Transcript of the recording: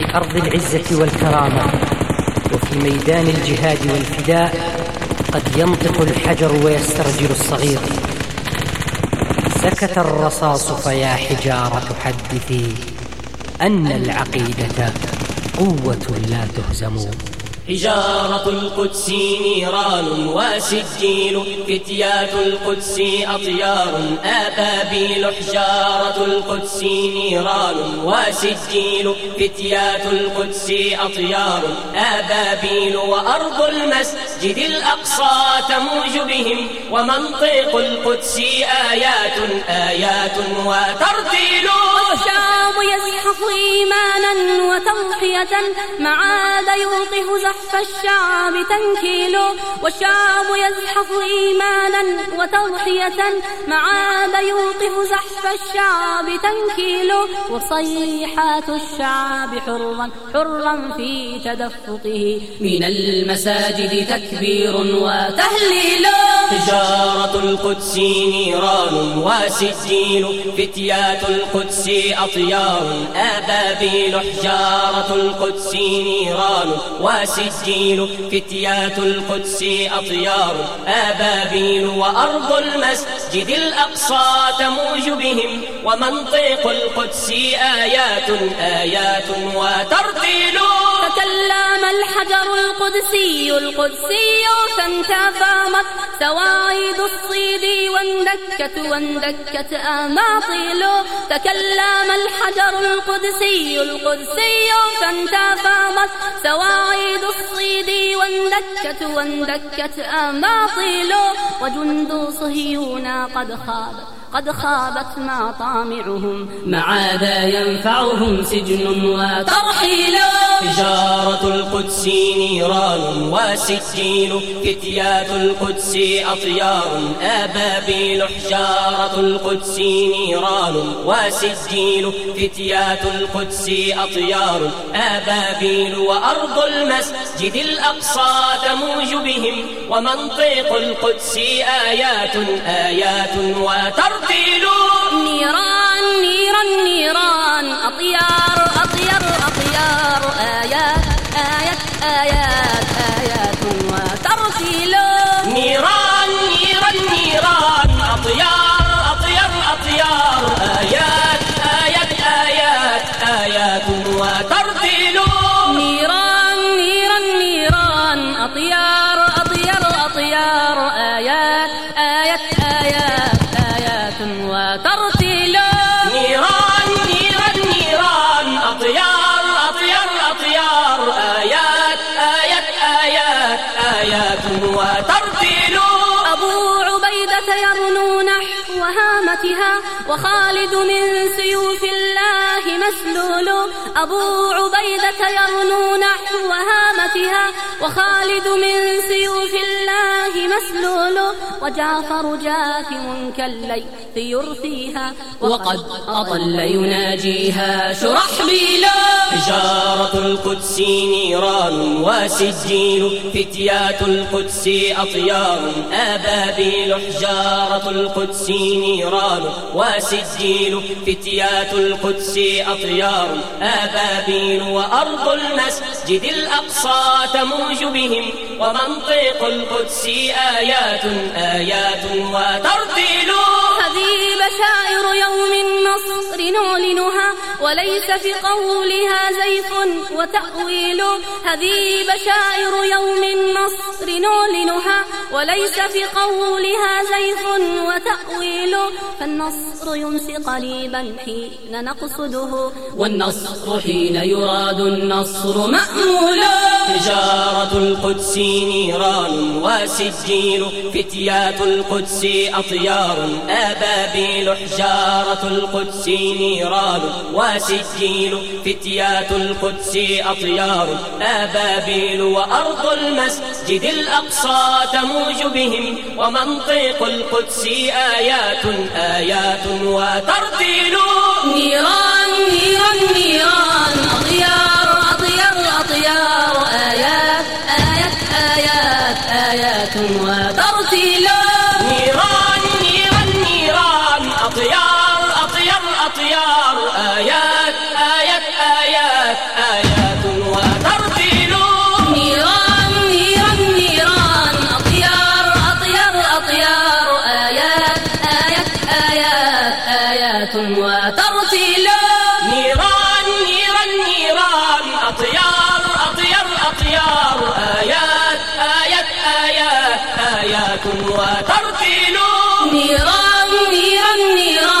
في أرض العزة والكرامة وفي ميدان الجهاد والفداء قد ينطق الحجر ويسترجل الصغير. سكت الرصاص فيا حجارة حدثي أن العقيدة قوة لا تهزم. حجارة القدس نيران وسجيل، فتيات القدس أطيار أبابيل. حجارة القدس نيران وسجيل، فتيات القدس أطيار أبابيل. وأرض المسجد الأقصى تموج بهم، ومنطق القدس آيات وترتيل. والشعب يزحف إيمانا وتضحية، معاد يوقف زحف الشعب تنكيل. والشعب يزحف إيمانا وتضحية، معاد يوقف زحف الشعب تنكيل. وصيحات الشعب حرا في تدفقه، من المساجد تكبير وتهليل. حجارة القدس نيران وسجيل، فتيات القدس أطيار أبابيل. حجارة القدس نيران وسجيل، فتيات القدس أطيار أبابيل. وأرض المسجد الأقصى تموج بهم، ومنطق القدس آيات وترتيل. تكلم الحجر القدسي فانتفامت سواعد الصيد، واندكت أماطيل. تكلم الحجر القدسي فانتفامت سواعد الصيد، واندكت أماطيل. وجند صهيون قد خابت مطامعهم، معاد ينفعهم سجن وترحيل. حجارة القدس نيران وسجيل، فتيات القدس أطيار أبابيل. حجارة القدس نيران وسجيل، فتيات القدس أطيار أبابيل. وأرض المسجد الأقصى تموج بهم، ومنطق القدس آيات وترتيل. نيران أطيار آيات وترتيل. نيران أطيار آيات وترتيل. نيران أطيار آيات وترتيل. نيران أطيار آيات وترتيل. أبو عبيدة يرنو نحو هامتها، وخالد من سيوف الله مسلول. أبو عبيدة يرنو نحو هامتها، وخالد من سيوف الله مسلول. وجعفر جاثم كالليث يرثيها، وقد أطل يناجيها شرحبيل. حجارة القدس نيران وسجيل، فتيات القدس أطيار أبابيل. حجارة القدس نيران وسجيل، فتيات القدس أطيار أبابيل. وأرض المسجد الأقصى تموج بهم، ومنطق القدس آيات وترتيل. هذه بشائر يوم النصر نعلنها، وليس في قولها زيف وتأويل. هذه بشائر يوم النصر نعلنها، وليس في قولها زيف وتأويل. فالنصر يمسي قريبا حين نقصده، والنصر حين يراد النصر مأمول. حجارة القدس نيران وسجيل، فتيات القدس أطيار أبابيل. حجارة القدس نيران وسجيل، فتيات القدس أطيار أبابيل. وأرض المسجد الأقصى تموج بهم، ومنطق القدس آيات وترتيل. نيران أطيار آيات وترتيل. نيران أطيار آيات وترتيل. نيران نيران نيران